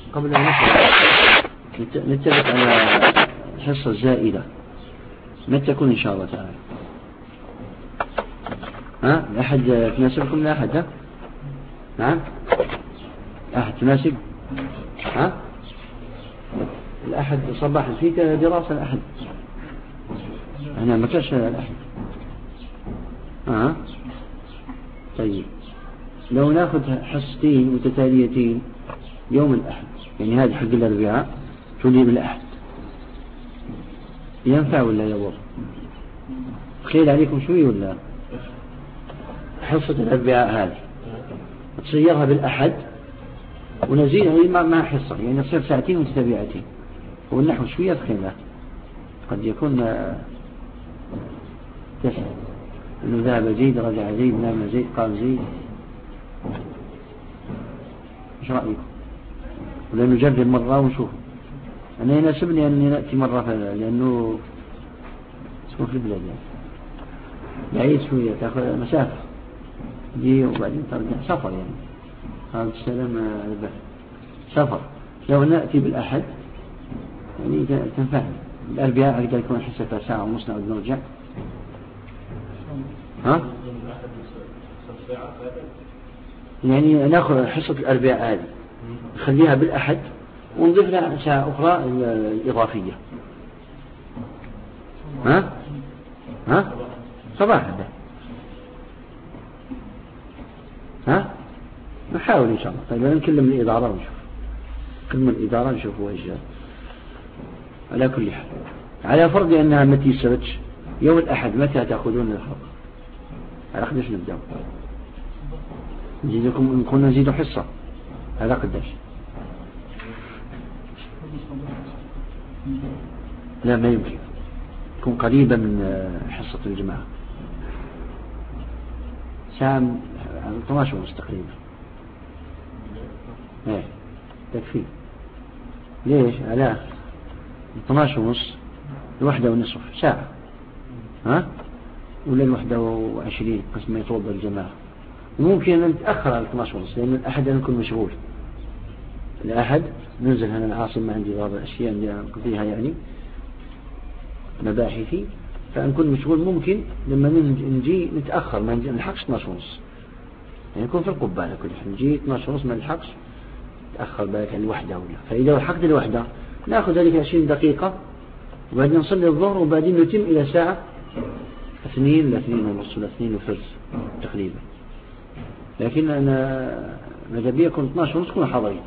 قبل أن نتفق على حصة زائدة متى تكون إن شاء الله تعالى؟ الأحد تناسبكم؟ لا أحد؟ نعم أحد تناسب؟ الأحد صباحا فيك دراسة الأحد أنا ما كانش الأحد. طيب لو ناخذ حصتين متتاليتين يوم الأحد، يعني هذه حق الأربعاء تولي بالأحد، ينفع ولا يضر؟ خيل عليكم شوي ولا؟ حصة الأربعاء هذه تصيرها بالأحد ونزيدها مع حصة، يعني تصير ساعتين متتابعتين، والنحو شوية خيلة قد يكون تسع إنه ذهب زيد رجع زيد نام زيد قال زيد. إيش رأيكم؟ ولا نجرب مرة ونشوف؟ أنا يناسبني أني نأتي مرة لأنه اسمه في البلاد يعني بعيد شوية تأخذ مسافة دي وبعدين ترجع سفر، يعني هذا السلام البحر سفر. لو نأتي بالأحد يعني تنفعني. الأربعاء أقدر يكون حصة ساعة ونص نعود نرجع. يعني نأخذ حصة الأربعاء هذه نخليها بالأحد ونضيف لها ساعة أخرى الإضافية. صباحا نحاول إن شاء الله. طيب نكلم الإدارة ونشوف، كلمة الإدارة نشوف وجه. على كل حال على فرض أنها متى سبتش يوم الأحد متى تأخذون الحلقة؟ على قداش نبدأ؟ نزيدكم نكون نزيد حصة على قداش؟ لا ما يمكن، تكون قريبة من حصة الجماعة ساعة 12 ونص تقريبا. تكفي. ليش؟ على 12 ونص 1:30 ساعة ولا 21 قسم ما يتوضى الجماعة. وممكن أن نتأخر على 12 ونص لأن الأحد أنا أكون مشغول. الأحد ننزل هنا العاصمة عندي بعض الأشياء اللي أقضيها يعني مباحثي، فأنكون مشغول. ممكن لما نجي نتأخر ما نلحقش 12 ونص، يعني نكون في القبة على كل حال. نجي 12 ونص ما نلحقش تأخر بالك عن الوحدة ولا. فإذا لحقت الوحدة نأخذ ذلك 20 دقيقة وبعدين نصلي الظهر وبعدين نتم إلى ساعة 2 ل 2 ونص ولا 2 وثلث تقريبا. لكن أنا ماذا بي يكون 12 ونص كنا حاضرين.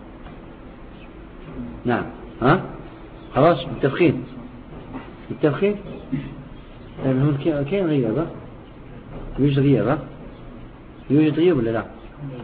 نعم خلاص بالتفخيم. كاين غيابة؟ يوجد غيابة؟ يوجد غياب ولا لا؟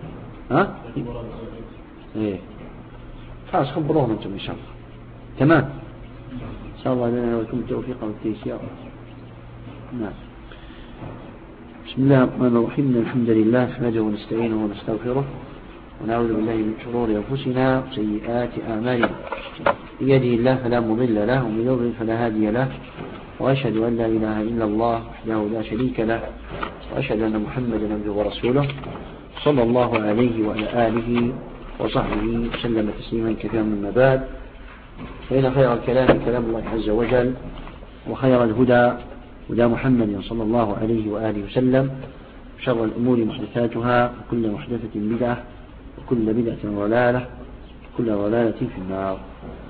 ايه خلاص خبروهم انتم ان شاء الله. تمام ان شاء الله لنا ولكم التوفيق والتيسير. نعم. بسم الله الرحمن الرحيم. إن الحمد لله نحمده ونستعينه ونستغفره ونعوذ بالله من شرور أنفسنا وسيئات أعمالنا. بيده الله فلا مضل له ومن يضلل فلا هادي له، وأشهد أن لا إله إلا الله وحده لا شريك له، وأشهد أن محمدا عبده ورسوله صلى الله عليه وعلى آله وصحبه وسلم تسليما كثيرا. من بعد، فإن خير الكلام كلام الله عز وجل، وخير الهدى هدى محمد صلى الله عليه وآله وسلم، شر الأمور محدثاتها، وكل محدثة بدعة، وكل بدعة ضلالة، وكل ضلالة في النار.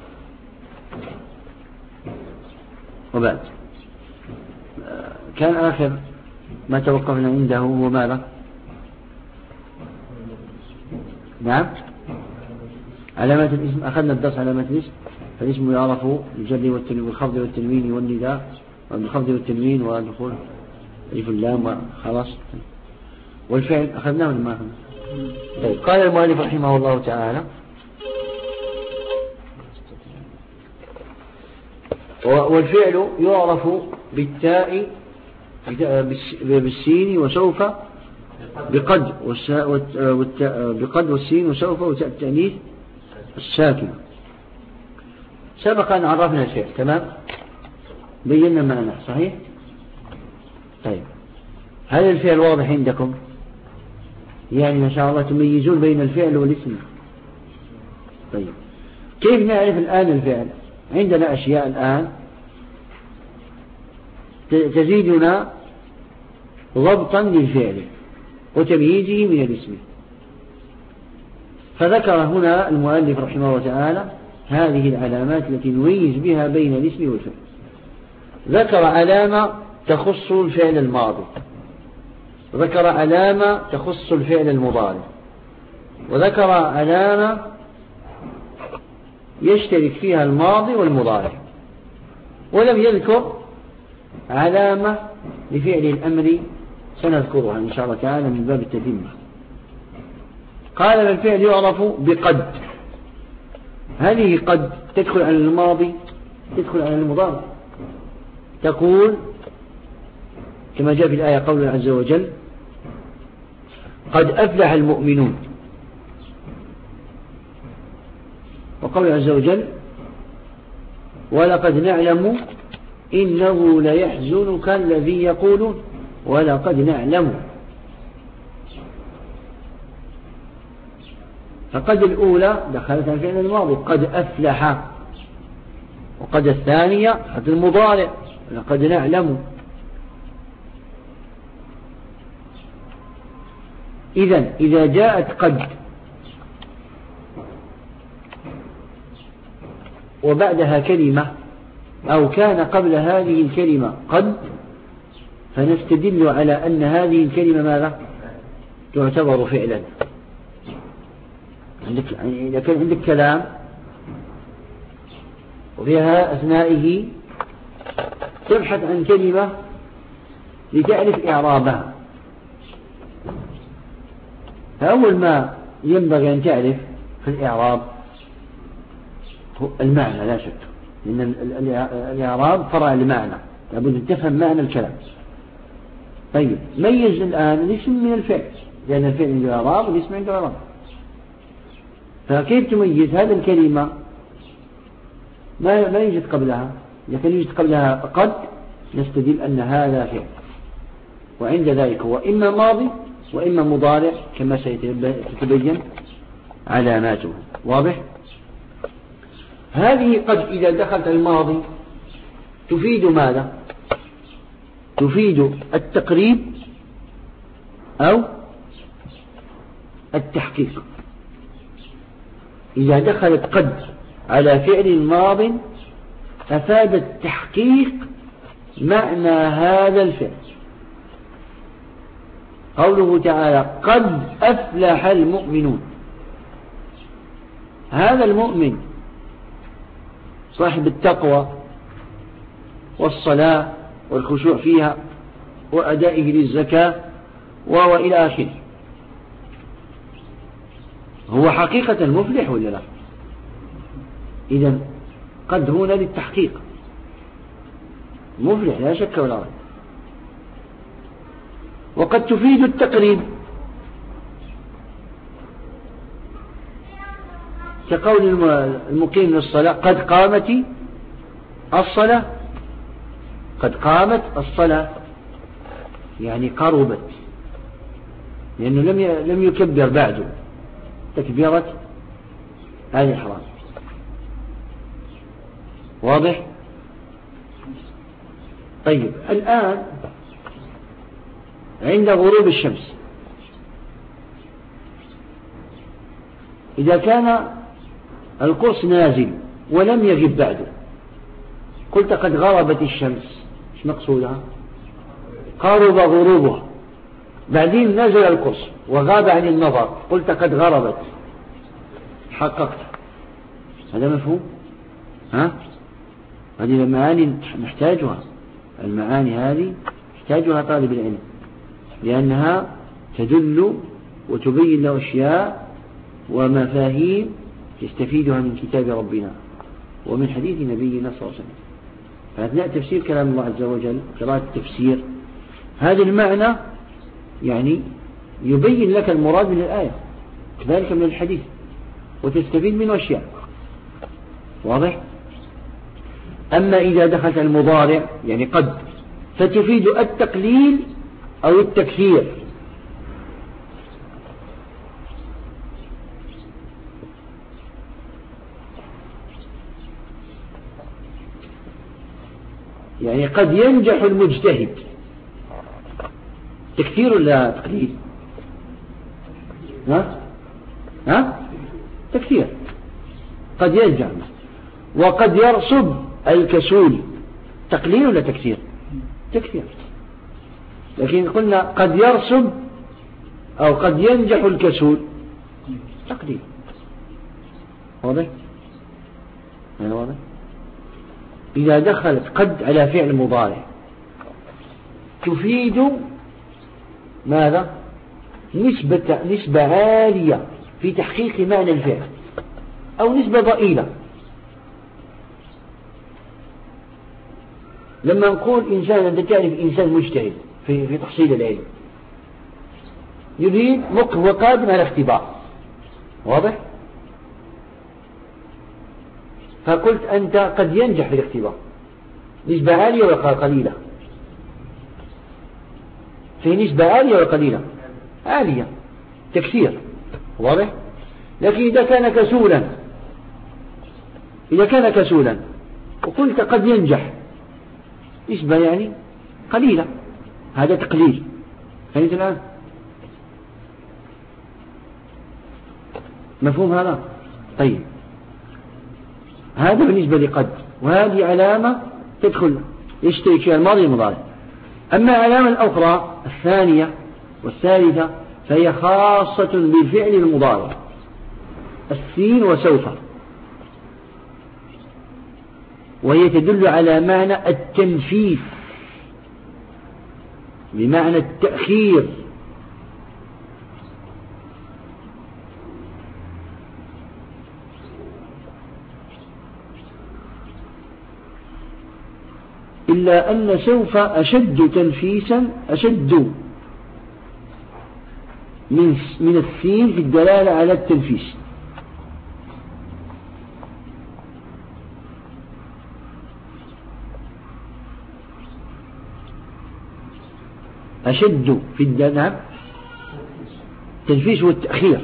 وبعد، كان آخر ما توقفنا عنده هو ماذا؟ نعم، علامات الاسم. أخذنا الدرس علامات الاسم. فالاسم يعرف بالجر والخفض والتنوين والنداء، بالخفض والتنوين والدخول ألف اللام خلاص. والفعل أخذناه ولا ما أخذناه؟ طيب، قال المؤلف رحمه الله تعالى: والفعل يعرف بالتاء بالسين وسوف بقد والسين وسوف وتاء التأنيث الساكنة. سبق أن عرفنا الفعل، تمام، بينا معناه صحيح. طيب، هل الفعل واضح عندكم؟ يعني ما شاء الله تميزون بين الفعل والاسم. طيب، كيف نعرف الآن الفعل؟ عندنا أشياء الآن تزيدنا ضبطا للفعل وتمييزه من الاسم. فذكر هنا المؤلف رحمه الله تعالى هذه العلامات التي نميز بها بين الاسم والفعل. ذكر علامة تخص الفعل الماضي، وذكر علامة تخص الفعل المضارع، وذكر علامة يشترك فيها الماضي والمضارع، ولم يذكر علامة لفعل الأمر سنذكرها إن شاء الله تعالى من باب التتمة. قال الفعل يعرف بقد. هذه قد تدخل على الماضي، تدخل على المضارع. تقول كما جاء في الآية قوله عز وجل قد أفلح المؤمنون، وقوله عز وجل ولقد نعلم إنه ليحزنك الذي يقولون ولقد نعلم. فقد الأولى دخلت على الفعل الماضي قد أفلح، وقد الثانية قد المضارع لقد نعلم. إذن إذا جاءت قد وبعدها كلمة أو كان قبل هذه الكلمة قد، فنستدل على أن هذه الكلمة ماذا؟ تعتبر فعلا. إذا كان عندك كلام وفيها أثنائه تبحث عن كلمة لتعرف إعرابها، فأول ما ينبغي أن تعرف في الإعراب هو المعنى لا شك، لأن الإعراب فرع المعنى، لابد أن تفهم معنى الكلام. طيب ميز الآن الاسم من الفعل، لأن الفعل عنده إعراب والاسم عنده إعراب. فكيف تميز هذه الكلمة ما يوجد قبلها؟ إذا كان يوجد قبلها قد نستدل أن هذا فعل، وعند ذلك هو إما ماضي وإما مضارع كما ستتبين علاماته. واضح؟ هذه قد إذا دخلت الماضي تفيد ماذا؟ تفيد التقريب أو التحقيق. إذا دخلت قد على فعل ماض أفادت تحقيق معنى هذا الفعل. قوله تعالى قد أفلح المؤمنون، هذا المؤمن صاحب التقوى والصلاة والخشوع فيها وأدائه للزكاة وإلى آخره، هو حقيقة مفلح ولا لا؟ إذن قد هنا للتحقيق، مفلح لا شك ولا ريب. وقد تفيد التقريب كقول المقيم للصلاة قد قامت الصلاة، قد قامت الصلاة يعني قربت، لأنه لم يكبر بعده تكبيرة الإحرام. واضح؟ طيب الآن عند غروب الشمس إذا كان القرص نازل ولم يغب بعده، قلت قد غربت الشمس، ايش مقصودها؟ قارب غروبها، بعدين نزل القرص وغاب عن النظر، قلت قد غربت، حققت. هذا مفهوم؟ ها؟ هذه المعاني نحتاجها، المعاني هذه يحتاجها طالب العلم، لأنها تدل وتبين له أشياء ومفاهيم يستفيدها من كتاب ربنا ومن حديث نبينا صلى الله عليه وسلم. فأثناء تفسير كلام الله عز وجل قراءة التفسير هذا المعنى يعني يبين لك المراد من الآية كذلك من الحديث وتستفيد منه أشياء. واضح؟ أما إذا دخلت المضارع يعني قد فتفيد التقليل أو التكثير. يعني قد ينجح المجتهد. تكثير ولا تقليل؟ ها؟ تكثير. قد ينجح. وقد يرسب الكسول. تقليل ولا تكثير؟ تكثير. لكن قلنا قد يرسب أو قد ينجح الكسول، تقليل. واضح؟ يعني واضح؟ إذا دخلت قد على فعل مضارع تفيد ماذا؟ نسبة عالية في تحقيق معنى الفعل، أو نسبة ضئيلة. لما نقول إنسان، أنت تعرف إنسان مجتهد في تحصيل العلم، يريد وقادم على اختبار، واضح؟ فقلت أنت قد ينجح في الاختبار، نسبة عالية ولا قليلة؟ في نسبة عالية ولا قليلة؟ عالية، تكثير، واضح؟ لكن إذا كان كسولا وقلت قد ينجح، نسبة يعني قليلة، هذا تقليل. فهمت الآن؟ مفهوم هذا؟ طيب، هذا بالنسبة لقد، وهذه علامة تدخل يشترك فيها الماضي والمضارع. أما العلامة الأخرى الثانية والثالثة فهي خاصة بالفعل المضارع، السين وسوف، وهي تدل على معنى التنفيذ بمعنى التأخير. إلا أن سوف أشد تنفيسا، أشد من السين في الدلالة على التنفيس. أشد في الدلالة التنفيس والتأخير،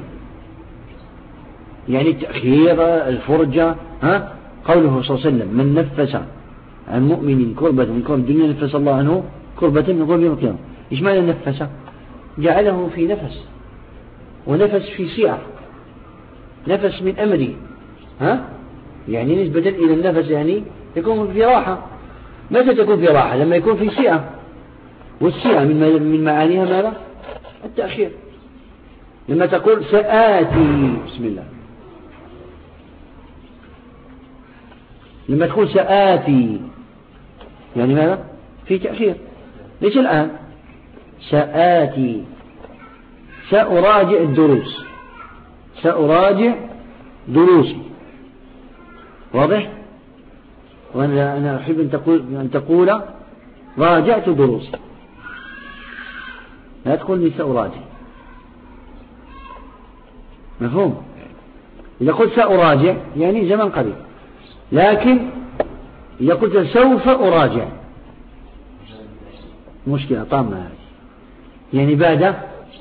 يعني التأخير، الفرجة. قوله صلى الله عليه وسلم: من نفس عن مؤمن كربة من كرب الدنيا نفس الله عنه كربة من كرب يوم القيامة. إيش معنى نفس؟ جعله في نفس، ونفس في سعة، نفس من أمره، يعني نسبة إلى النفس، يعني يكون في راحة. متى تكون في راحة؟ لما يكون في سعة، والسعة من معانيها ماذا؟ التأخير. لما تقول سآتي، بسم الله، لما تقول سآتي يعني ماذا؟ في تأخير. ليش الآن؟ سآتي، سأراجع الدروس، سأراجع دروسي، واضح؟ وأنا أحب أن تقول راجعت دروسي، لا تقول لي سأراجع. مفهوم؟ إذا قلت سأراجع يعني زمن قريب، لكن إذا قلت سوف أراجع مشكلة طامة هذه، يعني بعد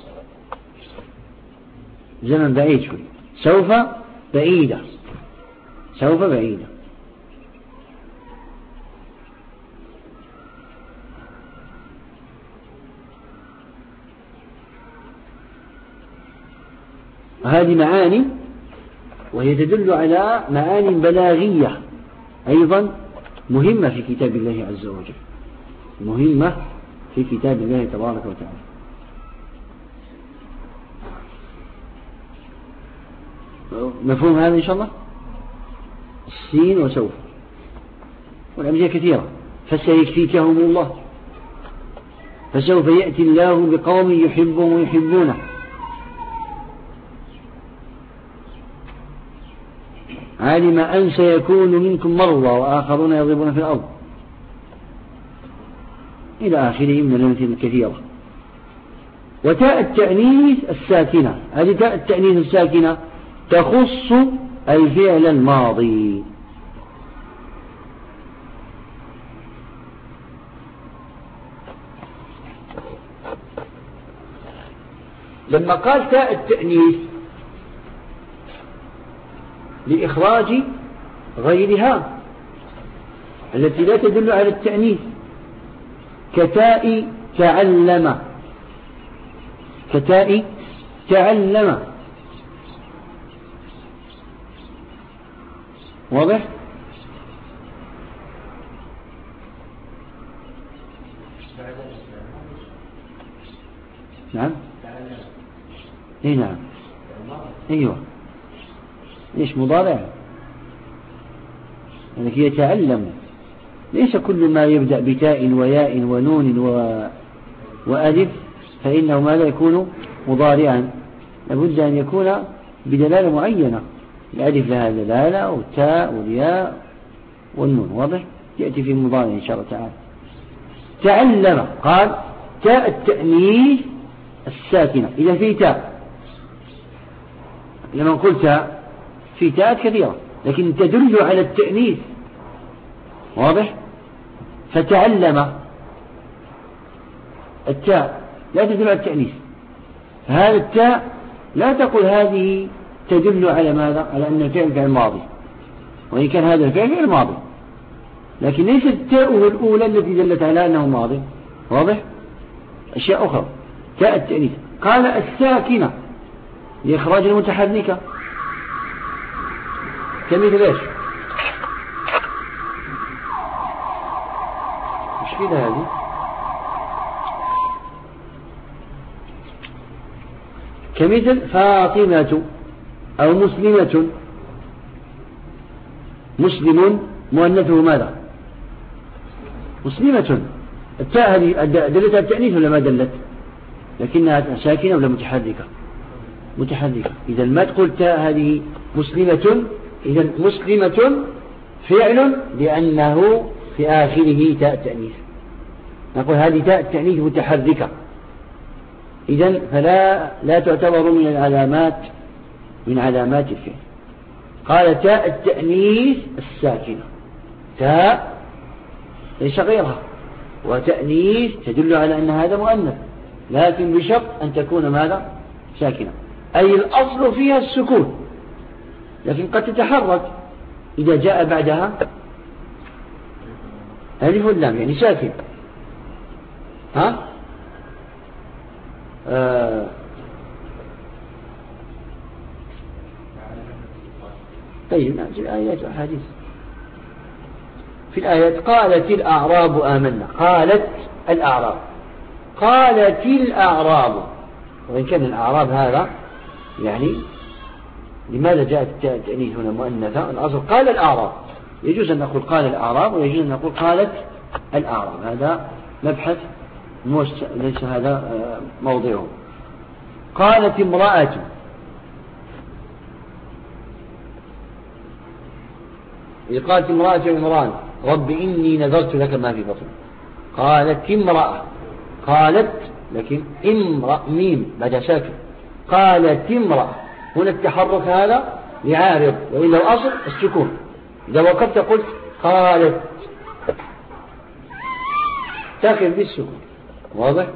زمن بعيد شوي. سوف بعيدة، سوف بعيدة. هذه معاني، وهي تدل على معاني بلاغية أيضا مهمة في كتاب الله عز وجل، مهمة في كتاب الله تبارك وتعالى. مفهوم هذا إن شاء الله؟ السين وسوف، والأمثلة كثيرة. فسيكفيكهم الله، فسوف يأتي الله بقوم يحبهم ويحبونه. علم أن سيكون منكم مرضى وآخرون يضربون في الأرض، إلى آخره من الأمثلة الكثيرة. وتاء التأنيث الساكنة، هذه تاء التأنيث الساكنة تخص الفعل الماضي. لما قال تاء التأنيث لإخراج غيرها، التي لا تدل على التأنيث، كتاء تعلم، كتاء تعلم. واضح؟ نعم. اي نعم. ايوه. ليش مضارع؟ يعني يتعلم. ليس كل ما يبدأ بتاء وياء ونون وألف فإنه ماذا يكون مضارعا، لابد أن يكون بدلالة معينة. الألف لها دلالة والتاء والياء والنون. واضح؟ يأتي في المضارع إن شاء الله تعالى. تعلم قال تاء التأنيث الساكنة. إذا في تاء، لما قلت تاء في تاء كثيرة لكن تدل على التأنيث. واضح؟ فتعلم التاء لا تدل على التأنيث، فهذا التاء لا تقول هذه تدل على ماذا؟ على أن الفعل فعل ماضي، وإن كان هذا الفعل فعل ماضي، لكن ليست التاء الأولى التي دلت على أنه ماضي. واضح؟ أشياء أخرى. تاء التأنيث قال الساكنة لإخراج المتحركة، كمثل إيش؟ مشكلة هذه. كمثل فاطمة أو مسلمة. مسلم مؤنثه ماذا؟ مسلمة. التاء هذه دلت على التأنيث ولا ما دلت؟ لكنها ساكنة ولا متحركة؟ متحركة. إذا ما تقول تاء هذه مسلمة، إذا مسلمة فعل لأنه في آخره تاء التأنيث، نقول هذه تاء التأنيث متحركة، إذن فلا تعتبر من علامات الفعل. قال تاء التأنيث الساكنة، تاء ليس غيرها، وتأنيث تدل على أن هذا مؤنث، لكن بشرط أن تكون ماذا؟ ساكنة، أي الأصل فيها السكون، لكن قد تتحرك إذا جاء بعدها ألف واللام، يعني ساكن. طيب نأتي الآيات والحديث. في الآيات قالت الأعراب آمنا، قالت الأعراب، قالت الأعراب، وإن كان الأعراب هذا يعني لماذا جاءت التأنيث هنا مؤنثة؟ الأصل قال الأعراب، يجوز أن نقول قال الأعراب ويجوز أن نقول قالت الأعراب، هذا مبحث ليس هذا موضعه. قالت امرأة، إذ قالت امرأة عمران رب إني نذرت لك ما في بطني، قالت امرأة، قالت لكن امرأة ميم بعد ساكن، قالت امرأة، هنا التحرك هذا لعارض، وإلا الأصل السكون، إذا وقفت قلت قالت تأخذ بالسكون. واضح؟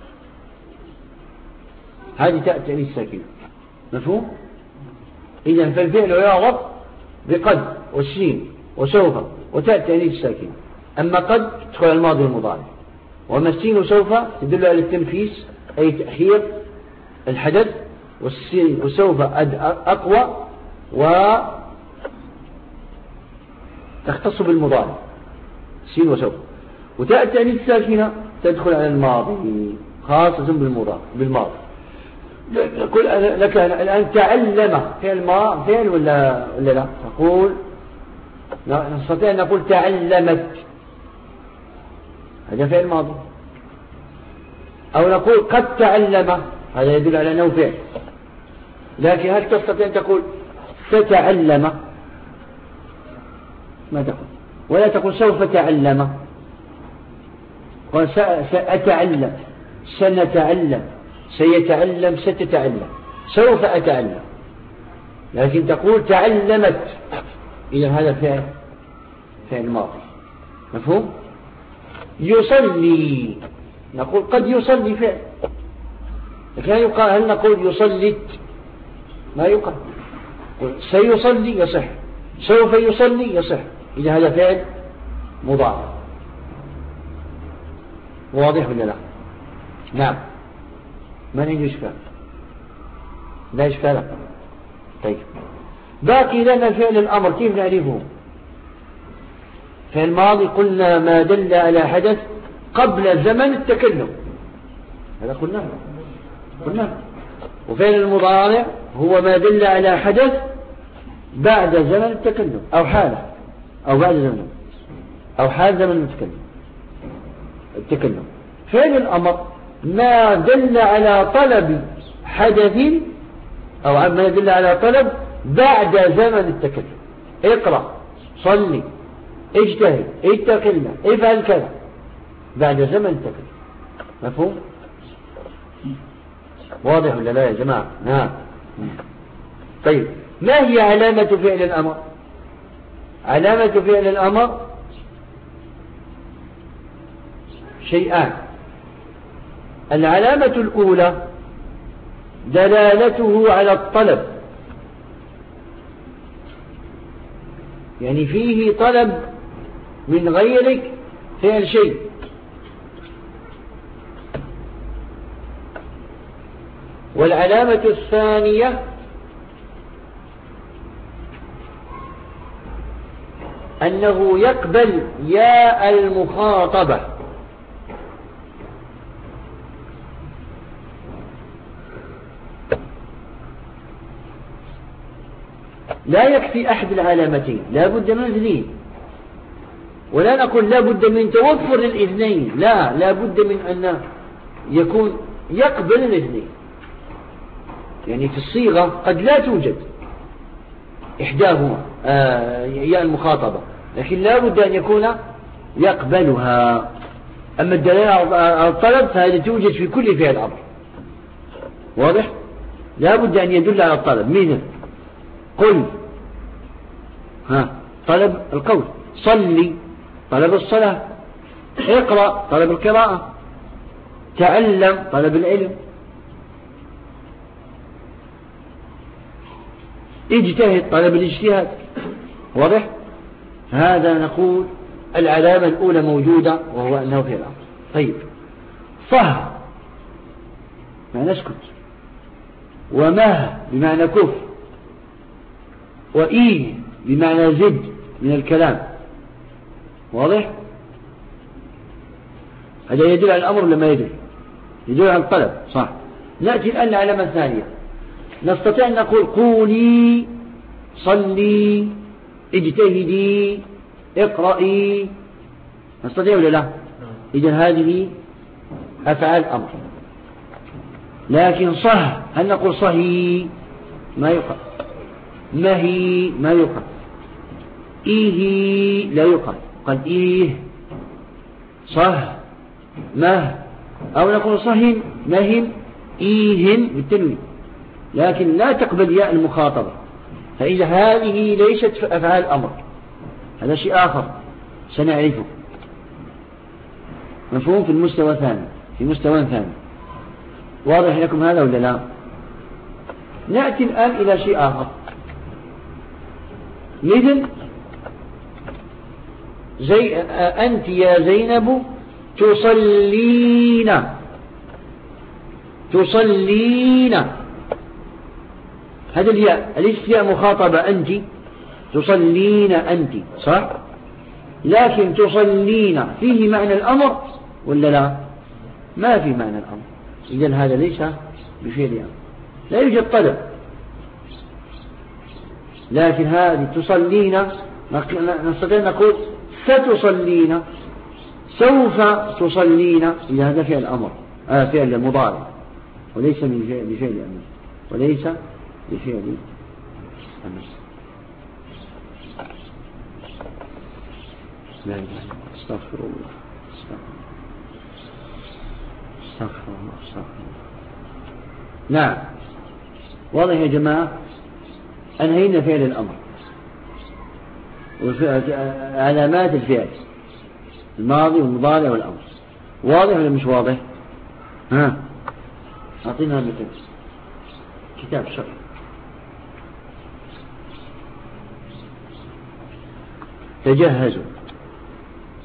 هذه تاء التأنيث ساكنة، مفهوم؟ إذا فالفعل يعرض بقد والسين وسوف وتاء التأنيث ساكنة. أما قد تدخل الماضي والمضارع، وما السين وسوف تدل على التنفيس أي تأخير الحدث، والسين وسوف أقوى وتختص بالمضارع، سين وسوف. وتاء التأنيث الساكنة تدخل على الماضي خاصة بالماضي. نقول لك الآن تعلم فعل ولا لا؟ تقول نستطيع أن نقول تعلمت، هذا فعل ماضي، أو نقول قد تعلم، هذا يدل على أنه فعل. لكن هل تستطيع أن تقول تتعلم؟ ما تقول، ولا تقول سوف تعلم، سأتعلم، سنتعلم، سيتعلم، ستتعلم، سوف أتعلم، لكن تقول تعلمت، إذا هذا فعل ماضي، مفهوم؟ يصلي، نقول قد يصلي فعل، لكن هل نقول يصلت؟ ما يقال. سيصلي يصح، سوف يصلي يصح، إذا هذا مضارع. واضح ولا لا؟ نعم. من عنده إشكال؟ لا إشكال. طيب باقي لنا فعل الأمر، كيف نعرفه؟ في الماضي قلنا ما دل على حدث قبل زمن التكلم، هذا قلنا. وفعل المضارع هو ما دل على حدث بعد زمن التكلم أو حالة أو بعد زمن أو حال زمن التكلم. فعل الأمر ما دل على طلب حدث أو ما دل على طلب بعد زمن التكلم. اقرأ، صلي، اجتهد، اتق الله، افعل كذا، بعد زمن التكلم. مفهوم؟ واضح ولا لا يا جماعة؟ نعم. طيب ما هي علامة فعل الأمر؟ علامة فعل الأمر شيئان. العلامة الأولى دلالته على الطلب، يعني فيه طلب من غيرك فعل شيء. والعلامة الثانية أنه يقبل ياء المخاطبة. لا يكفي أحد العلامتين، لا بد من الاثنين. ولا نقول لا بد من توفر الاثنين، لا بد من أن يكون يقبل الاثنين. يعني في الصيغة قد لا توجد إحداهما ياء المخاطبة، لكن لا بد أن يكون يقبلها. أما الدلالة على الطلب فهذا توجد في كل فعل أمر. واضح؟ لا بد أن يدل على الطلب. مثل قل، طلب القول، صلي طلب الصلاة، اقرأ طلب القراءة، تعلم طلب العلم، اجتهد طلب الاجتهاد. واضح؟ هذا نقول العلامة الأولى موجودة، وهو أنه في الأمر. طيب صه ما نسكت، ومه بمعنى كف، وإيه بمعنى زد من الكلام. واضح؟ هذا يدل على الأمر ولا ما يدل؟ يدل على الطلب، صح. نأتي الآن للعلامة الثانية. نستطيع أن نقول قولي، صلي، اجتهدي، اقرأي. نستطيع ولا لا؟ إذن هذه أفعال أمر. لكن صح، هل نقول صهي؟ ما يقال. مهي ما يقال. إيه لا يقال. قال إيه صه مه، أو نقول صهن مهن إيهن بالتنوين، لكن لا تقبل ياء المخاطبة. فإذا هذه ليست أفعال أمر، هذا شيء آخر سنعرفه. مفهوم؟ في المستوى ثاني، في مستوى ثاني. واضح لكم هذا ولا لا؟ نأتي الآن إلى شيء آخر، مثل أنت يا زينب تصلين. هذا الياء أليس ياء مخاطبة؟ أنت تصلين أنت، صح؟ لكن تصلين فيه معنى الأمر ولا لا؟ ما في معنى الأمر. إذن هذا ليس بفعل أمر، لا يوجد طلب. لكن هذه تصلين نستطيع أن نقول ستصلين، سوف تصلين. إذا هذا فعل أمر، فعل مضارع، وليس بفعل أمر، وليس بفعل أمر. لا إله إلا الله، استغفر الله، استغفر الله. نعم. واضح يا جماعة؟ أنهينا فعل الأمر علامات الفعل الماضي والمضارع والأمر. واضح ولا مش واضح؟ أعطينا مثل كتاب شرح. تجهزوا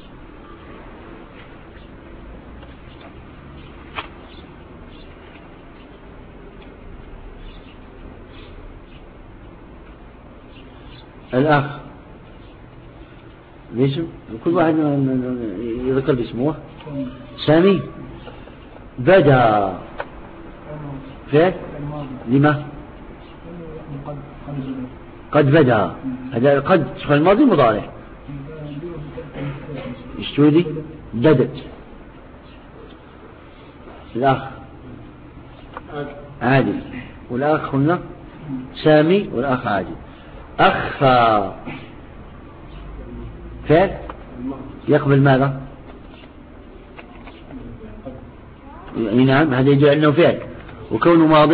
الأخ الاسم كل واحد يذكر باسمه. سامي بدأ فعل لما قد بدأ هذا قد في الماضي مضارع اشتودي بدت. الأخ عادل والأخ هنا سامي والأخ عادل. أخفى فعل يقبل ماذا؟ نعم هذا يدل أنه فعل وكونه ماض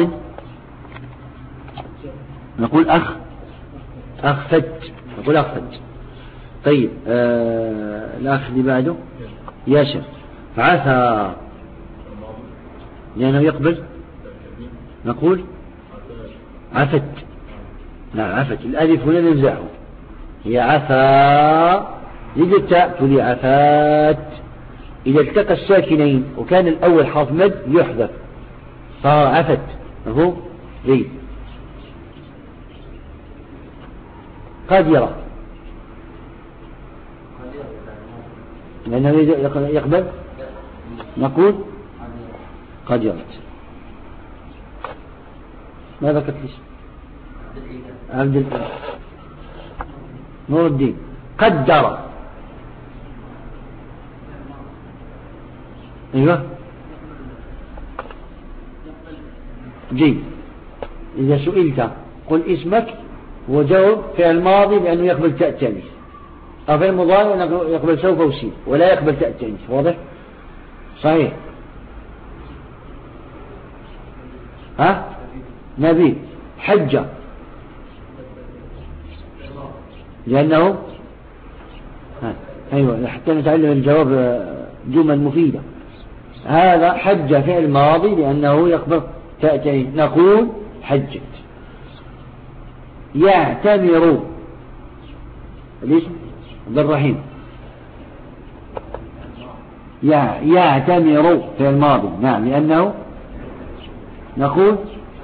نقول أخفت نقول أخفت. طيب الأخ اللي بعده ياسر. عثى لأنه يقبل نقول عفت. نعم عفت الألف هنا ننزعه هي عفا يجي التاء تولي عفات. إذا التقى الساكنين وكان الأول حرف مد يحذف صار عفت. مفهوم؟ جيد. قادرة لأنه يقبل نقول قادرة. ماذا كتلش؟ عبد الإله نور الدين. قدر ايوه جيد. إذا سئلت قل اسمك وجاوب فعل ماضي بأنه يقبل تاء التانيث أو فعل مضارع يقبل سوف وسين ولا يقبل تاء التانيث. واضح؟ صحيح. ها نبي حجة لأنه أيوة حتى نتعلم الجواب جمل مفيدة. هذا حج فعل ماضي لأنه يقبل تاء التانيث نقول حجت. يعتمر الاسم عبد الرحيم. يعتمر في الماضي نعم لأنه نقول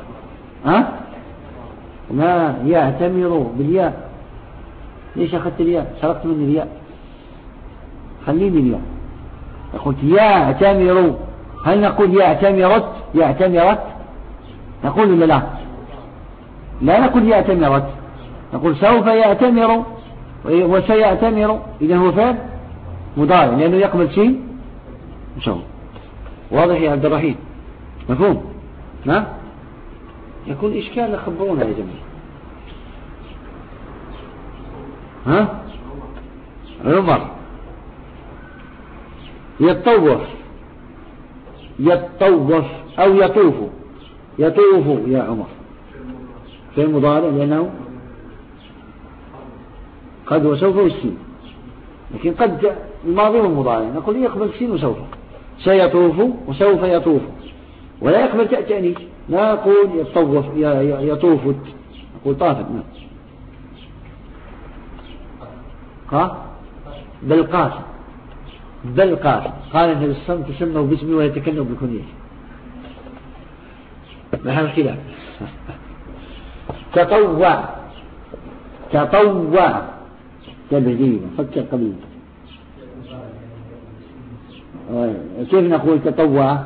لا يعتمر بالياء. ليش أخذت الياء؟ سرقت من الياء خليني الياء. قلت يعتمر. هل نقول يعتمرت نقول ولا لا؟ لا نقول يعتمرت نقول سوف يعتمر وسيعتمر. إذا هو فعل مضارع لأنه يقبل شيء سوف. واضح يا عبد الرحيم؟ مفهوم؟ نعم. يكون إشكال خبرونا يا جماعة. عمر يطوف أو يطوف يا عمر في المضارع لأنه قد وسوف والسين. لكن قد الماضي والمضارع نقول يقبل السين وسوف. سيطوف وسوف يطوف ولا يقبل تأنيث. لا نقول يطوف نقول طافت. بالقاسم قال النبي صلى الله عليه وسلم تسموا باسمي ولا تكلموا بكنيتي. محل خلاف. تطوع تبديل فكر قليلا. كيف نقول تطوع؟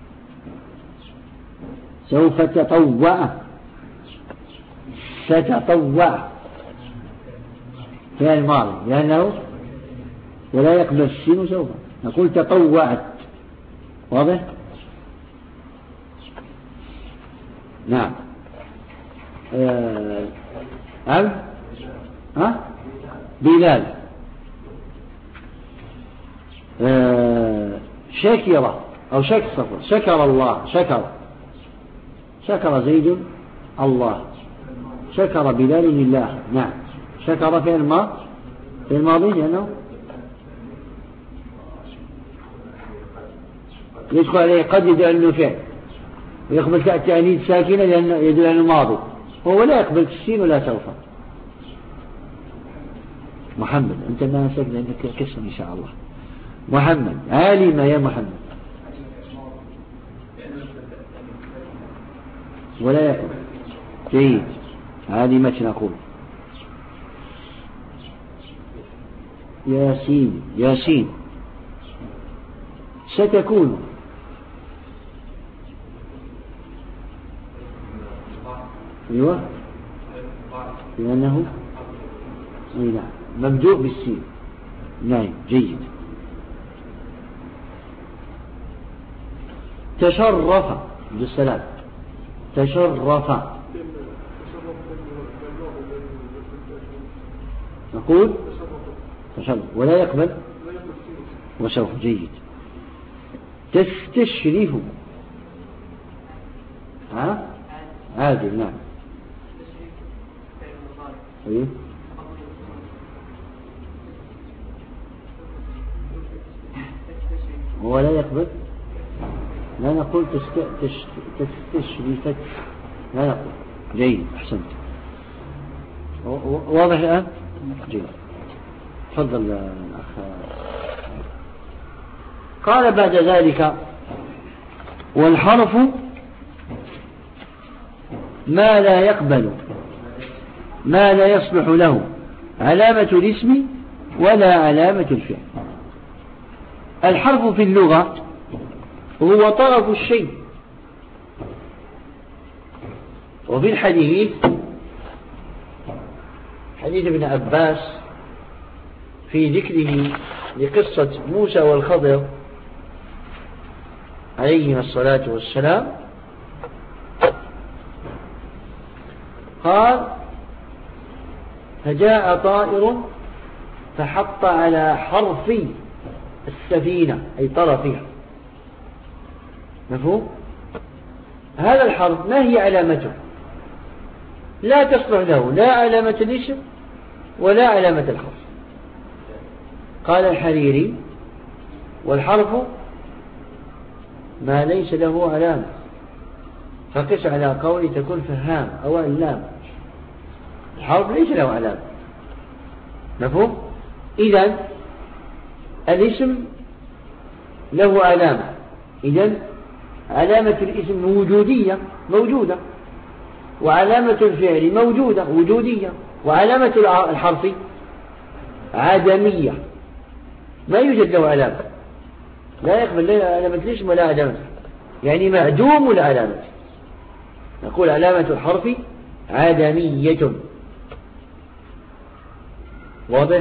سوف تطوع ستطوع في الماضي لأنه ولا يقبل السين سوف نقول تطوعت. واضح؟ نعم. بلال شاكرة أو شكر الله شكر زيد الله شكر بلال لله. نعم شكر في الماضي لأنه يدخل عليه قد يدل أنه فعل ويقبل تأنيث ساكنة لأنه يدل على الماضي وهو لا يقبل السين ولا سوف. محمد أنت ما ساكن لأنك كسر إن شاء الله. محمد عالم يا محمد ولا يقبل. جيد عالمة نقول. ياسين ياسين ستكون أيوة لأنه نعم مبدوء بالسين. نعم جيد. تشرف بالسلام تشرف نقول تشرف ولا يقبل وسوف. جيد. تستشرف عادل. نعم أيه. ولا يقبل لا نقول تستشرفت لا نقول. جيد أحسنت. واضح الآن. جيد. تفضل الأخ. قال بعد ذلك والحرف ما لا يقبل ما لا يصلح له علامة الاسم ولا علامة الفعل. الحرف في اللغة هو طرف الشيء. وفي الحديث حديث ابن عباس في ذكره لقصة موسى والخضر عليهما الصلاة والسلام قال فجاء طائر فحط على حرف السفينة أي طرفها. مفهوم؟ هذا الحرف ما هي علامته؟ لا تصلح له لا علامة الاسم ولا علامة الحرف. قال الحريري والحرف ما ليس له علامة فقس على قول تكون فهام أو اللام. الحرف ليس له علامة. مفهوم؟ إذن الاسم له علامة. إذن علامة الاسم وجودية موجودة وعلامة الفعل موجودة وجودية وعلامة الحرف عدمية ما يوجد له علامة. لا يقبل لا علامة الاسم ولا علامة يعني معدوم العلامة. نقول علامة الحرف عدمية. واضح؟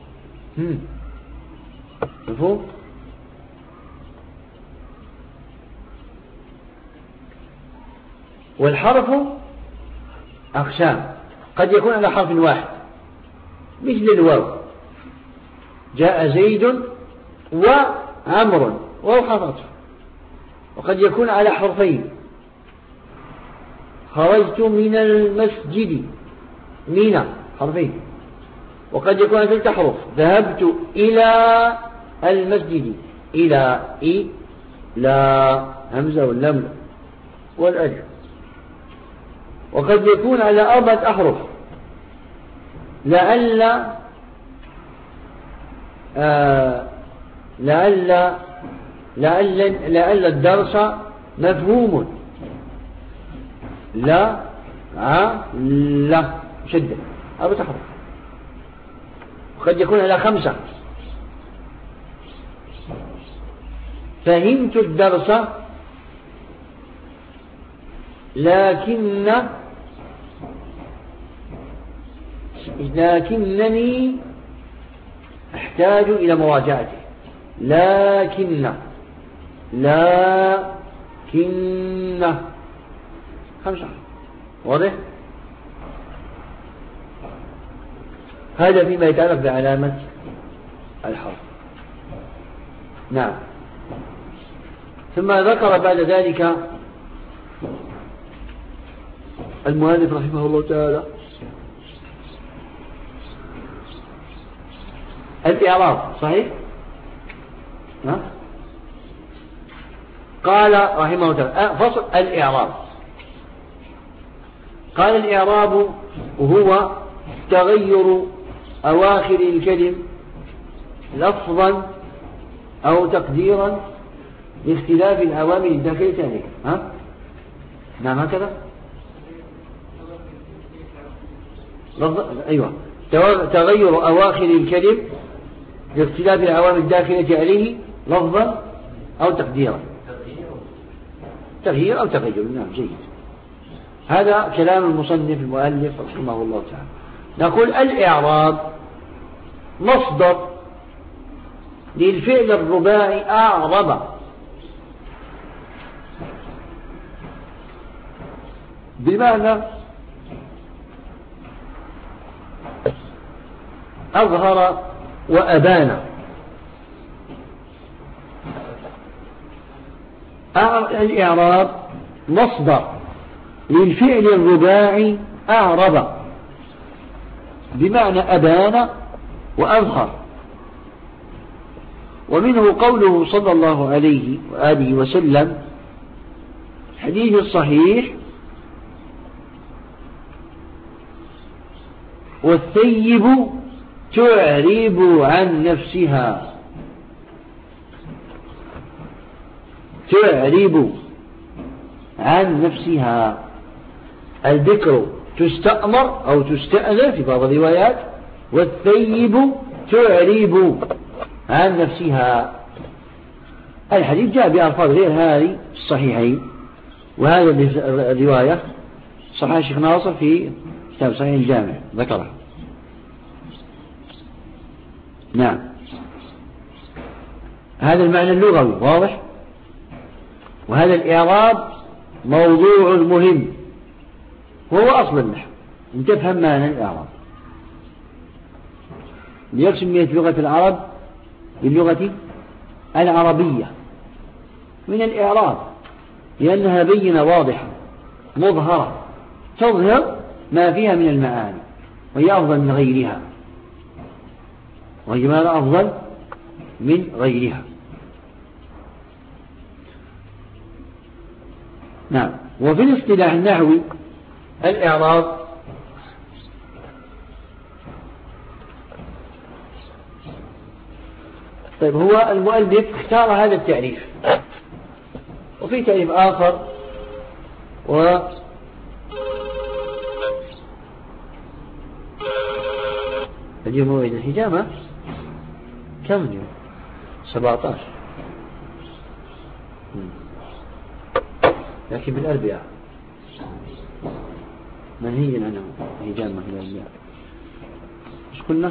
مفهوم؟ والحرف أقسام قد يكون على حرف واحد مثل الواو جاء زيد وعمر واو حرف. وقد يكون على حرفين خرجت من المسجد من حرفين. وقد يكون على ثلاثة حروف ذهبت إلى المسجد إلى لا همزة واللم والألف. وقد يكون على 4 أحرف لعل الدرس مفهوم لا شدة 4 أحرف. وقد يكون على 5 فهمت الدرس لكنني أحتاج إلى مراجعته. لكن 5. واضح؟ هذا فيما يتعلق بعلامة الحرف. نعم. ثم ذكر بعد ذلك المؤلف رحمه الله تعالى الإعراب. صحيح؟ قال رحمه الله تعالى فصل الإعراب. قال الإعراب هو تغير أواخر الكلم لفظا أو تقديرا لاختلاف العوامل الداخلة عليه. نعم هكذا. أيوة. تغير أواخر الكلم لاختلاف العوامل الداخلة عليه لفظا أو تقديرا. تغيير أو تغير. نعم جيد. هذا كلام المصنف المؤلف رحمه الله تعالى. نقول الإعراب مصدر للفعل الرباعي أعرب، بمعنى أظهر وأبان. الإعراب مصدر للفعل الرباعي أعرب، بمعنى أبان وأظهر. ومنه قوله صلى الله عليه وآله وسلم حديث الصحيح: والثيب تعرب عن نفسها. تعرب عن نفسها. الذكر تستأمر أو تستأنف في بعض الروايات، والثيب تعرب عن نفسها. الحديث جاء بألفاظ غير هذه الصحيحين، وهذا الرواية صحيح الشيخ ناصر في كتاب صحيح الجامع ذكرها. نعم، هذا المعنى اللغوي واضح. وهذا الإعراب موضوع مهم وهو أصل النحو. إن تفهم معنى الإعراب. سميت لغة العرب باللغة العربية من الإعراب، لأنها بينة واضحة مظهرة تظهر ما فيها من المعاني، وهي أفضل من غيرها. وهي ماذا أفضل من غيرها. نعم. وفي الاصطلاح النحوي الإعراب طيب، هو المؤلف اختار هذا التعريف، وفي تعريف آخر اليوم موعد الحجامة كم اليوم؟ 17، لكن بالأربعاء منهي عنه حجامة بالأربعاء. مش كنا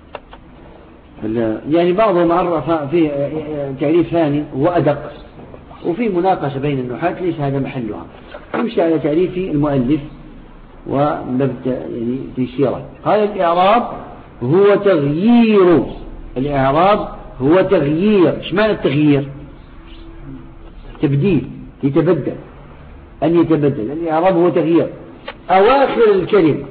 يعني بعضهم عرف في تعريف ثاني هو أدق، وفي مناقشة بين النحاة ليس هذا محلها. نمشي على تعريف المؤلف ونبدأ يعني في سيرة. قال: الإعراب هو تغيير. الإعراب هو تغيير. ايش معنى التغيير؟ تبديل، يتبدل، أن يتبدل. الإعراب هو تغيير أواخر الكلمة.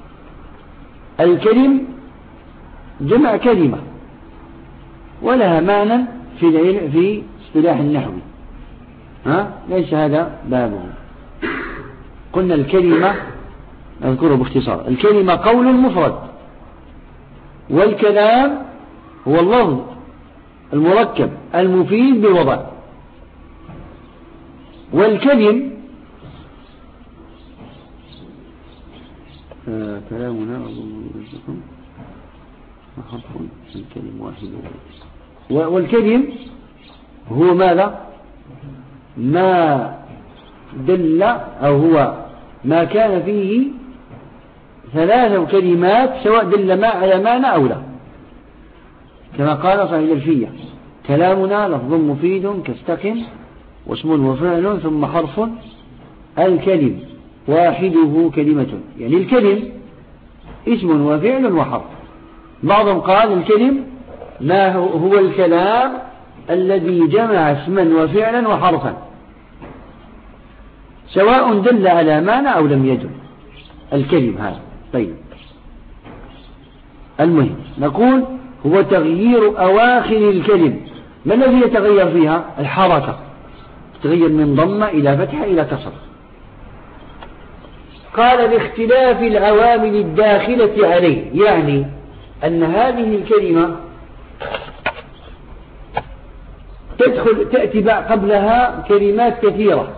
الكلم جمع كلمة ولها معنى في اصطلاح النحو. ليس هذا بابه. قلنا الكلمة نذكره باختصار. الكلمة قول مفرد، والكلام هو اللفظ المركب المفيد بالوضع. والكلم كلامنا حرف الكلم واحد. والكلم هو ماذا؟ ما دل أو هو ما كان فيه ثلاث كلمات سواء دل ما على معنى أو لا، كما قال صاحب الألفية: كلامنا لفظ مفيد كاستقم واسم وفعل ثم حرف الكلم واحده كلمة. يعني الكلم اسم وفعل وحرف. بعضهم قال الكلم ما هو الكلام الذي جمع اسما وفعلا وحرفا سواء دل على معنى أو لم يدل. الكلم هذا. طيب، المهم نقول هو تغيير أواخر الكلم. ما الذي يتغير فيها؟ الحركة، تغير من ضمة إلى فتحة إلى كسر. قال: باختلاف العوامل الداخلة عليه، يعني أن هذه الكلمة تأتي قبلها كلمات كثيرة،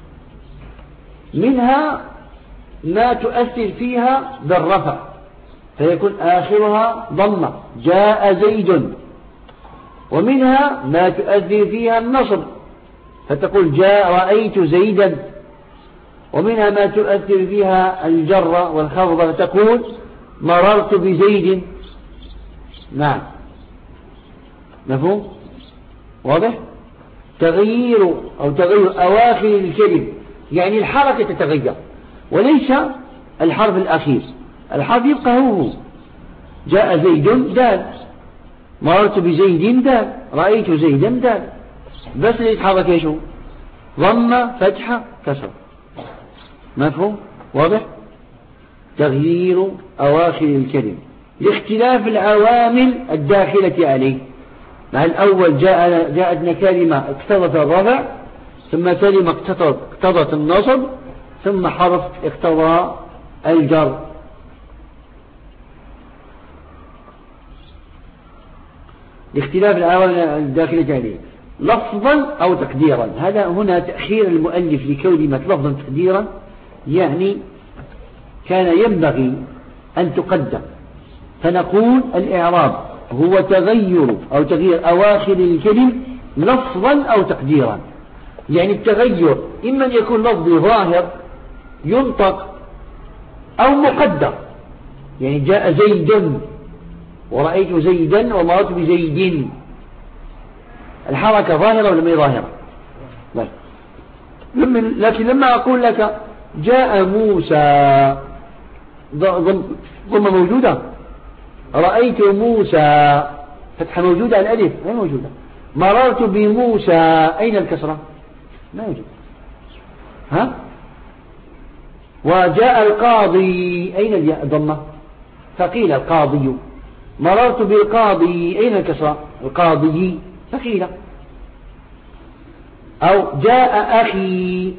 منها ما تؤثر فيها بالرفع فيكون آخرها ضمة، جاء زيد. ومنها ما تؤثر فيها النصب فتقول جاء رأيت زيدا. ومنها ما تؤثر فيها الجر والخفض فتقول مررت بزيد. نعم، مفهوم؟ واضح؟ تغيير أواخر الكلم، يعني الحركة تتغير وليس الحرف الأخير. الحرف يبقى هو. جاء زيد دال، مررت بزيد دال، رأيت زيدا دال، بس اللي يتحرك ايش هو؟ ضمة، فتحة، كسر. مفهوم؟ واضح؟ تغيير أواخر الكلم لاختلاف العوامل الداخلة عليه. مع الأول جاءتنا كلمة اقتضت الرفع، ثم كلمة اقتضت النصب، ثم حرف اقتضى الجر. لاختلاف العوامل الداخلة عليه لفظا أو تقديرا. هذا هنا تأخير المؤلف لكلمة لفظا تقديرا، يعني كان ينبغي أن تقدم. فنقول الإعراب هو تغيير أواخر الكلم لفظا أو تقديرا. يعني التغير إما أن يكون لفظي ظاهر ينطق أو مقدر، يعني جاء زيد ورأيت زيدا ومررت بزيد، الحركة ظاهرة ولا ما هي ظاهرة؟ لكن لما أقول لك جاء موسى ضمة موجودة، رأيت موسى فتحة موجودة، الألف ما موجودة، مررت بموسى أين الكسرة؟ ما يوجد. ها؟ وجاء القاضي أين الياء ضمة؟ فقيل القاضي. مررت بالقاضي أين الكسرة؟ القاضي فقيل. أو جاء أخي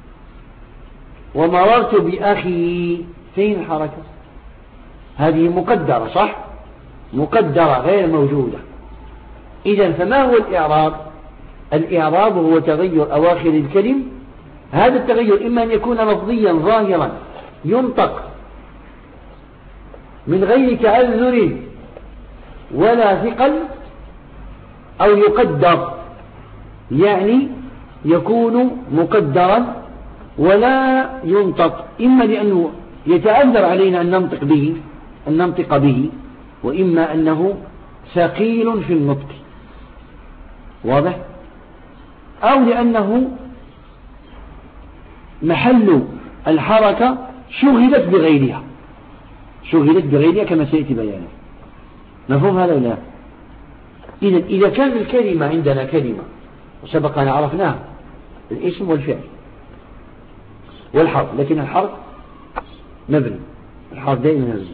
ومررت بأخي، فين الحركة؟ هذه مقدرة، صح؟ مقدرة غير موجودة. إذن فما هو الإعراب؟ الإعراب هو تغير أواخر الكلم. هذا التغير إما أن يكون لفظيا ظاهرا ينطق من غير تعذر ولا ثقل، أو يقدر، يعني يكون مقدرا ولا ينطق، إما لأنه يتعذر علينا أن ننطق به، وإما أنه ثقيل في النطق، واضح؟ أو لأنه محل الحركة شغلت بغيرها كما سيأتي بيانه. مفهوم هذا ولا لا؟ إذا كان الكلمة عندنا كلمة وسبق أن عرفناها الاسم والفعل والحرف، لكن الحرف مبني، الحرف دائما مبني.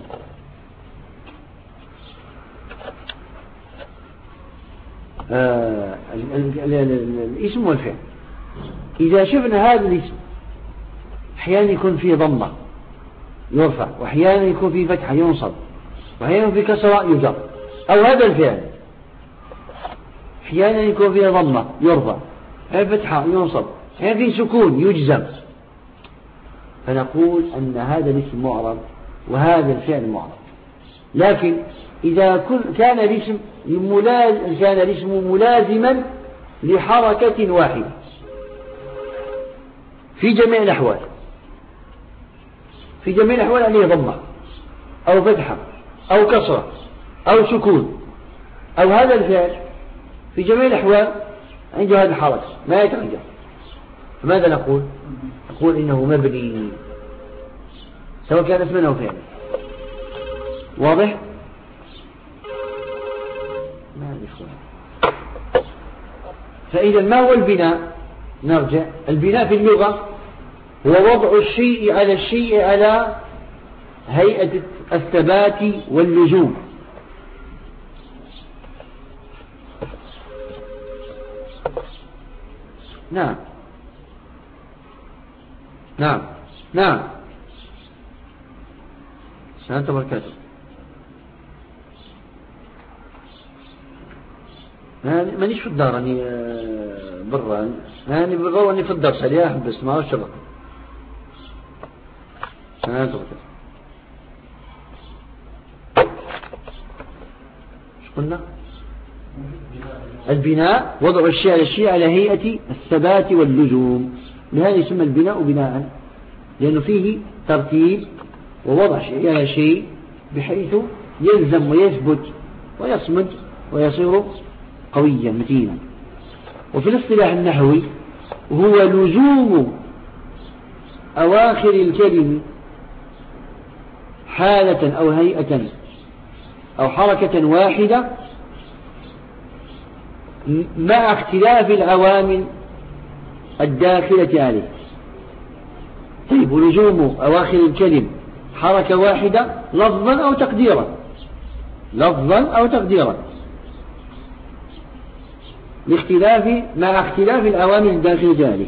الاسم والفعل إذا شفنا هذا الاسم أحيانا يكون فيه ضمة يرفع، وأحيانا يكون فيه فتحة ينصب، وأحيانا فيه كسرة يجر. أو هذا الفعل أحيانا يكون فيه ضمة يرفع، فتحة ينصب، أحيانا فيه سكون يجزم، فنقول أن هذا الاسم معرب وهذا الفعل معرب. لكن إذا كان الاسم ملازما لحركة واحدة في جميع الأحوال، عليه ضمة أو فتحة أو كسرة أو سكون، أو هذا الفعل في جميع الأحوال عنده هذه الحركة ما يتغير، فماذا نقول؟ نقول إنه مبني سواء كان اسما أو فعلا. واضح؟ فإذا ما هو البناء؟ نرجع. البناء في اللغة هو وضع الشيء على الشيء على هيئة الثبات واللزوم. نعم نعم نعم. سلامة وبركاته. مانيش في الدار، أني برا، أني بالغور أني في الدار سرياح بس ما أعرفش الرقم. سلامة وبركاته. قلنا البناء وضع الشيء على الشيء على هيئة الثبات واللزوم، لهذا يسمى البناء بناء، لأنه فيه ترتيب ووضع شيء على شيء بحيث يلزم ويثبت ويصمد ويصير قويا متينا. وفي الاصطلاح النحوي هو لزوم أواخر الكلم حالة أو هيئة أو حركة واحدة مع اختلاف العوامل الداخلة عليه. طيب، ولزوم أواخر الكلم حركة واحدة لفظا أو تقديرا، لفظا أو تقديرا، مع اختلاف العوامل الداخلة عليه.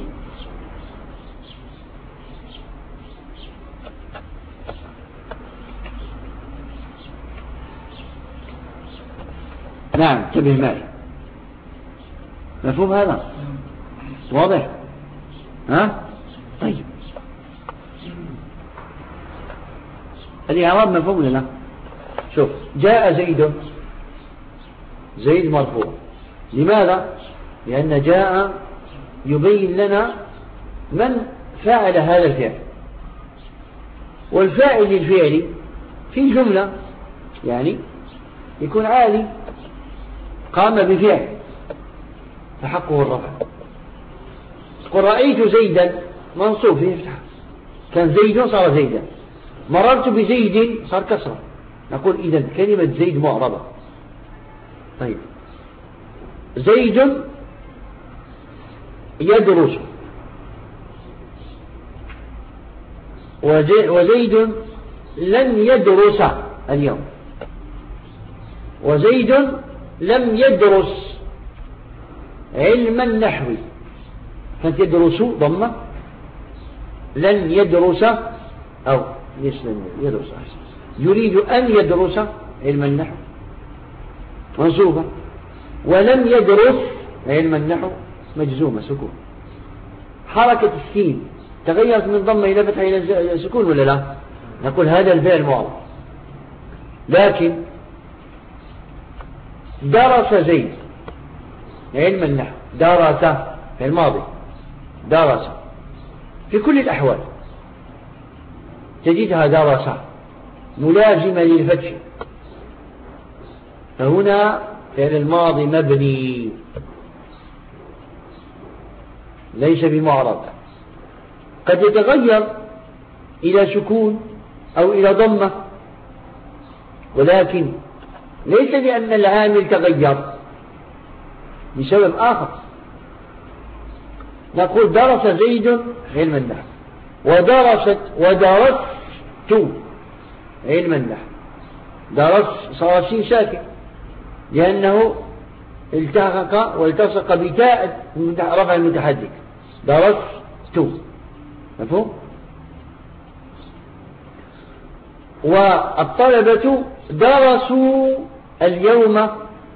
نعم، انتبه معي. مفهوم هذا؟ واضح؟ ها؟ طيب، الإعراب مفهوم لنا. شوف، جاء زيد، زيد مرفوع. لماذا؟ لأن جاء يبين لنا من فعل هذا الفعل، والفاعل للفعل في الجملة يعني يكون عالي، قام بفعل فحقه الرفع. قل رأيت زيدا منصوب فيه افتح، كان زيد صار زيدا. مررت بزيد صار كسرة، نقول إذن كلمة زيد معربة. طيب، زيد يدرس، وزيد لن يدرس اليوم، وزيد لم يدرس علم النحو. كانت يدرس ضمة، لن يدرس، أو ليش لن يدرس أحسن، يريد أن يدرس علم النحو منصوبة، ولم يدرس علم النحو مجزومة سكون. حركة السين تغيرت من ضمة إلى فتحة إلى سكون ولا لا؟ نقول هذا الفعل معرب. لكن درس زيد علم النحو، درس في الماضي، درس في كل الأحوال تجدها درس ملازمة للفتح، فهنا فعل الماضي مبني ليس بمعرب. قد يتغير إلى سكون أو إلى ضمة، ولكن ليس لأن العامل تغير، لسبب آخر. نقول درس زيد علم النحو، ودرست علم النحو. درس صار سين ساكن لأنه التحق والتصق بتاء رفع المتحرك، درست. مفهوم؟ والطلبة درسوا اليوم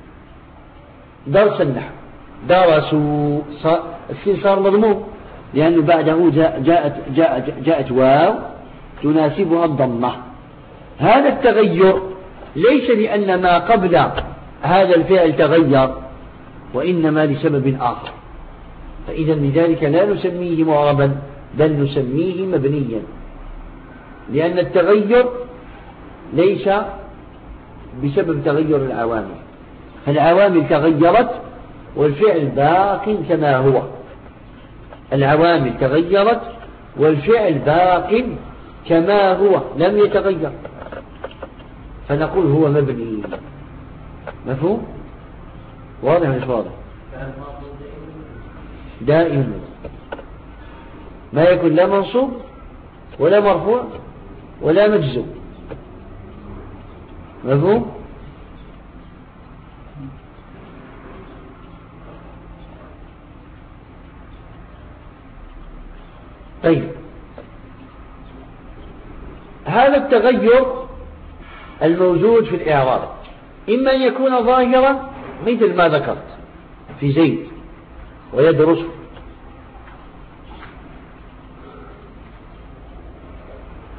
درس النحو، درسوا السين صار مضموم لأنه بعده جاءت واو تناسبها الضمة. هذا التغير ليس لأن ما قبل هذا الفعل تغير، وإنما لسبب آخر. فإذا لذلك لا نسميه معربا، بل نسميه مبنيا، لأن التغير ليس بسبب تغير العوامل، فالعوامل تغيرت والفعل باق كما هو. العوامل تغيرت والفعل باق كما هو لم يتغير، فنقول هو مبني. مفهوم؟ واضح مش واضح؟ دائما ما يكون لا منصوب ولا مرفوع ولا مجزوم. مفهوم؟ طيب، هذا التغير الموجود في الإعراب إما أن يكون ظاهرا مثل ما ذكرت في زيد ويدرسه،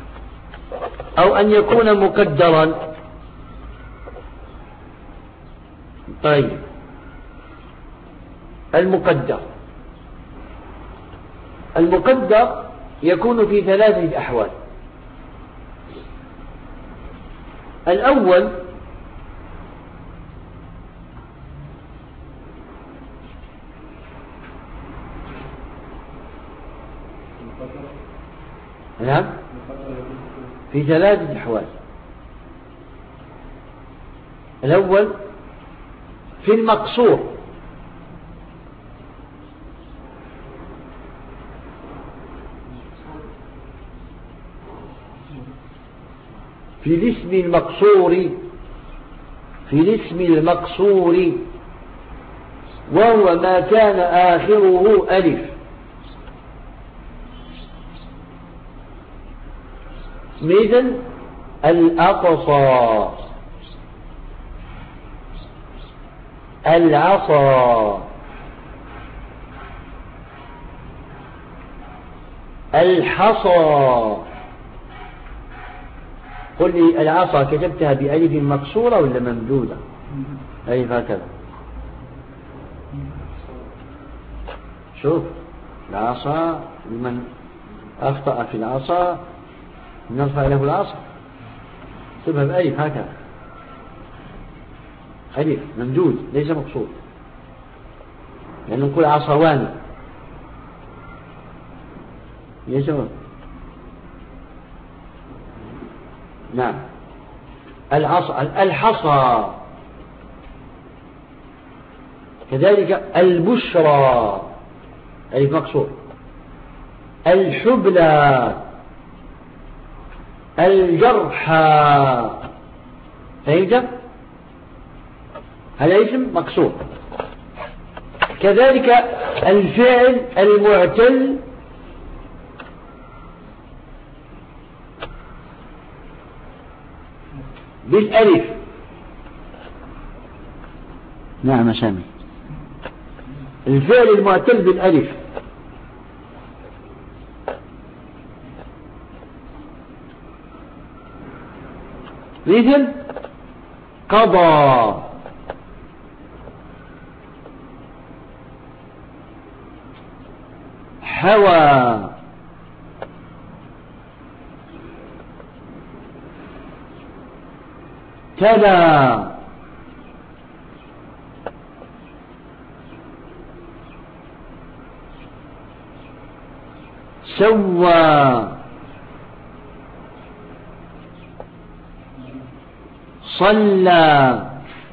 أو أن يكون مقدرا طيب المقدر يكون في 3 أحوال. الأول نعم في 3 أحوال. الأول في المقصور، في الاسم المقصور وهو ما كان آخره ألف، مثل الأقصى، العصا، الحصى. قل لي العصا كتبتها بألف مكسورة ولا ممدودة؟ ألف هكذا. شوف العصا، لمن أخطأ في العصا نرفع له العصا، اكتبها بألف هكذا، ألف ممدود ليس مقصود، لأنه نقول عصوان يسوى. نعم العصا، الحصى، كذلك البشرى ألف مقصور، الحبلى، الجرحى. فهمت؟ هذا اسم مقصور. كذلك الفعل المعتل بالألف. نعم سامي، الفعل المعتل بالألف مثل قضى، حوى، تلا، سوى، صلى،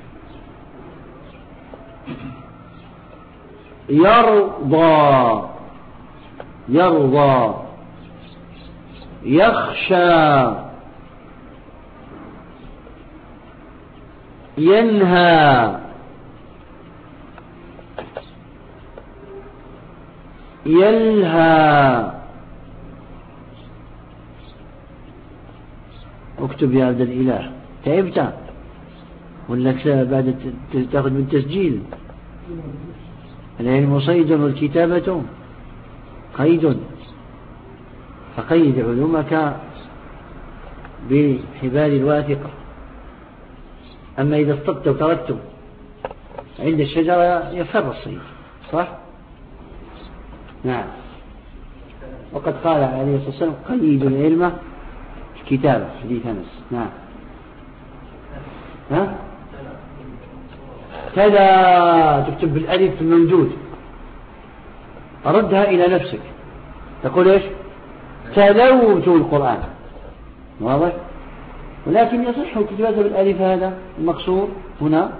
يرضى، يرضى، يخشى، ينهى، يلهى. اكتب يا عبد الإله، تعبت ولا بعد تاخذ من تسجيل؟ العلم صيد والكتابة قيد، فقيد علومك بحبال الواثقة. أما إذا اصطدت وتركت عند الشجرة يفر الصيد، صح؟ نعم. وقد قال عليه الصلاة والسلام قيد العلم الكتابة، حديث أنس. نعم. ها؟ تلا تكتب بالألف الممدود، أردها إلى نفسك، تقول إيش؟ تلوت القرآن، واضح؟ ولكن يصح كتابته بالألف هذا المقصور هنا،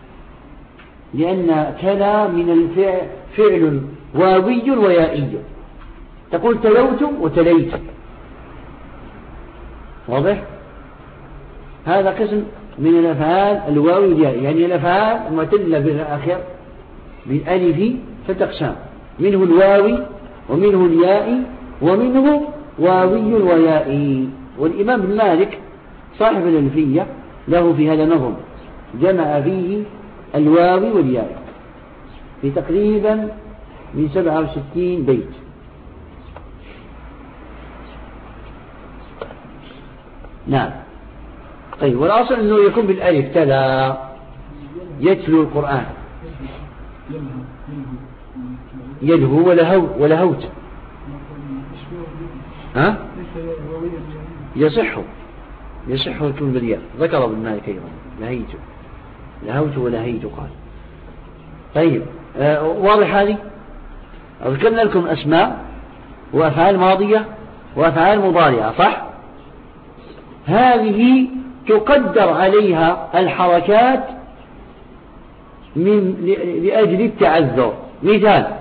لأن تلا من الفعل فعل واوي ويائي، تقول تلوت وتليت، واضح؟ هذا قسم من الأفعال الواوي واليائي، يعني الأفعال المعتلة بالآخر بالألف فتقسم، منه الواوي ومنه اليائي ومنه واوي ويائي. والإمام ابن مالك صاحب الألفية له في هذا نظم جمع فيه الواوي واليائي في تقريبا من 67 بيت. نعم. طيب والأصل أنه يكون بالألف تلا، يتلو القرآن. يلهو ولهوت. ها؟ يصح يكون بالياء. ذكر ابن مالك أيضا لهوت ولهيت قال. طيب واضح هذه؟ ذكرنا لكم أسماء وأفعال ماضية وأفعال مضارعة صح؟ هذه تقدر عليها الحركات لأجل التعذر. مثال: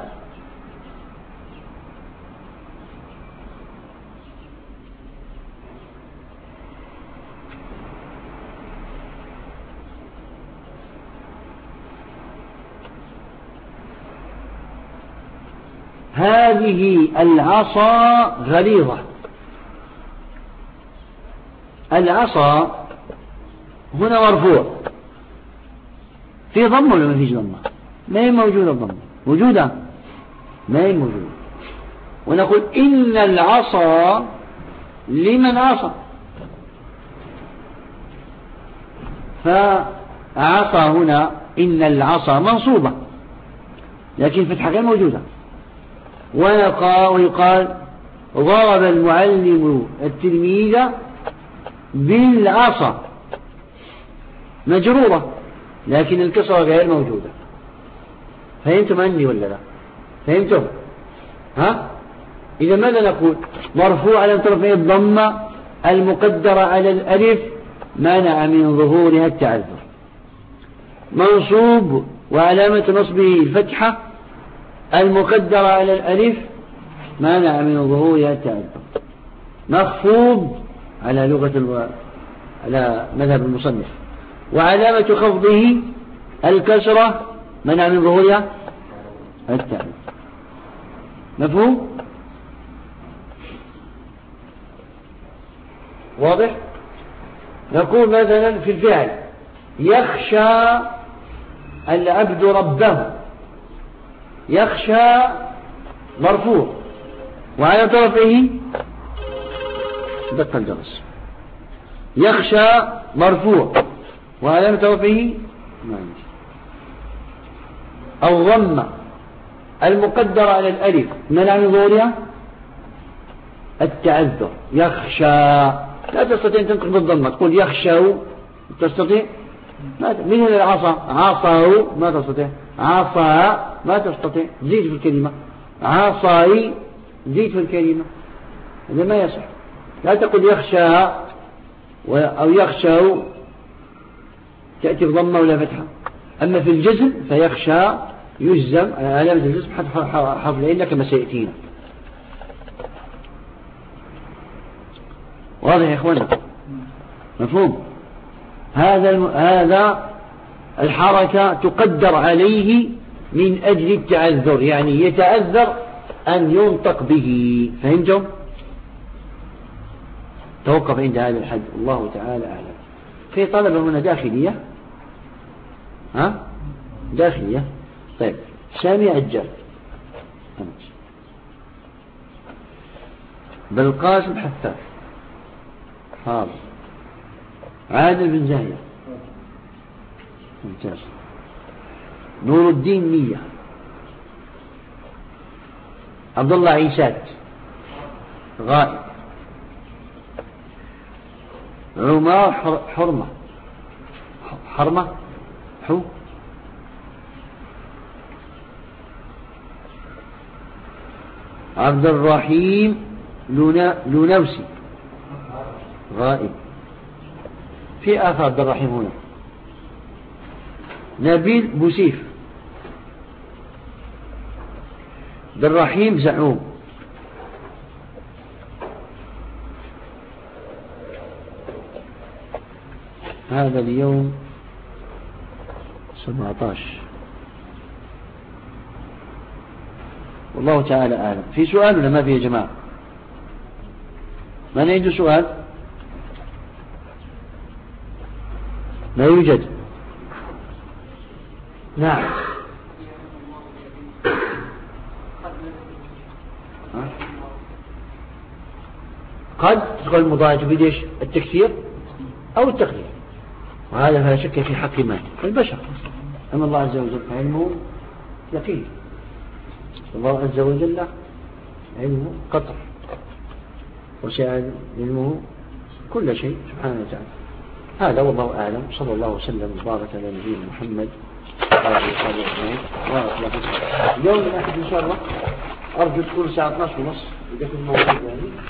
هذه العصا غليظة. العصا هنا مرفوع، في ضم ولا ما فيش ضمة؟ ما هي موجودة الضمة؟ موجودة؟ ما هي موجودة. ونقول إن العصا لمن عصى، فعصى هنا إن العصا منصوبة لكن فتحة غير موجودة. ويقال ضرب المعلم التلميذ بالعصا مجرورة لكن الكسرة غير موجودة. فهمتم عني ولا لا؟ فهمتم؟ ها؟ إذا ماذا نقول؟ مرفوع على طرفي الضمة المقدرة على الألف مانع من ظهورها التعذر. منصوب وعلامة نصبه الفتحة المقدرة على الألف مانع من ظهورها التعذر. مخفوض على مذهب المصنف وعلامة خفضه الكسرة منع من ظهورها التعذر. مفهوم؟ واضح؟ نقول مثلا في الفعل: يخشى العبد ربه. يخشى مرفوع وعلى طرفه دق الجرس. يخشى مرفوع وعلى طرفه الضمة المقدرة على الألف منع من ظهورها التعذر. يخشى لا تستطيع أن تنطق بالضمة تقول يخشى، تستطيع؟ من هنا العصا؟ عصاه ما تستطيع. عصا ما تستطيع. زيد في الكلمة. عصاي زيد في الكلمة. هذا ما يصح. لا تقول يخشى أو يخشى تأتي بضمة ولا فتحة. أما في الجزم فيخشى يجزم علامة الجزم حرف العلة كما سيأتينا. واضح يا إخوانا؟ مفهوم؟ هذا الحركة تقدر عليه من أجل التعذر، يعني يتعذر أن ينطق به. فهمتم؟ توقف عند هذا الحد. الله تعالى أعلم. في طلبة هنا داخلية. ها؟ داخلية. طيب سامي عجال بالقاسم حفاف حاضر. عادل بن زاهية ممتاز. نور الدين مية. عبد الله عيسات غائب. عمار حرمة عبد الرحيم لونوسي غائب. في آخر عبد الرحيم هنا. نبيل بوسيف. عبد الرحيم زعوم. هذا اليوم 17. والله تعالى أعلم. في سؤال ولا ما في يا جماعة؟ من عنده سؤال؟ لا يوجد. نعم. قد تدخل المضارعة في ليش؟ التكثير أو التقليل، وهذا فلا شك في حق من البشر. أما الله عز وجل فعلمه يقين، الله عز وجل علمه قطع، وسع علمه كل شيء سبحانه وتعالى. هذا والله أعلم. صلى الله وسلم وبارك على نبينا محمد وعلى آله وصحبه أجمعين. اليوم الأحد إن شاء الله أرجو تكون الساعة 12:30 إذا كنت موجود يعني.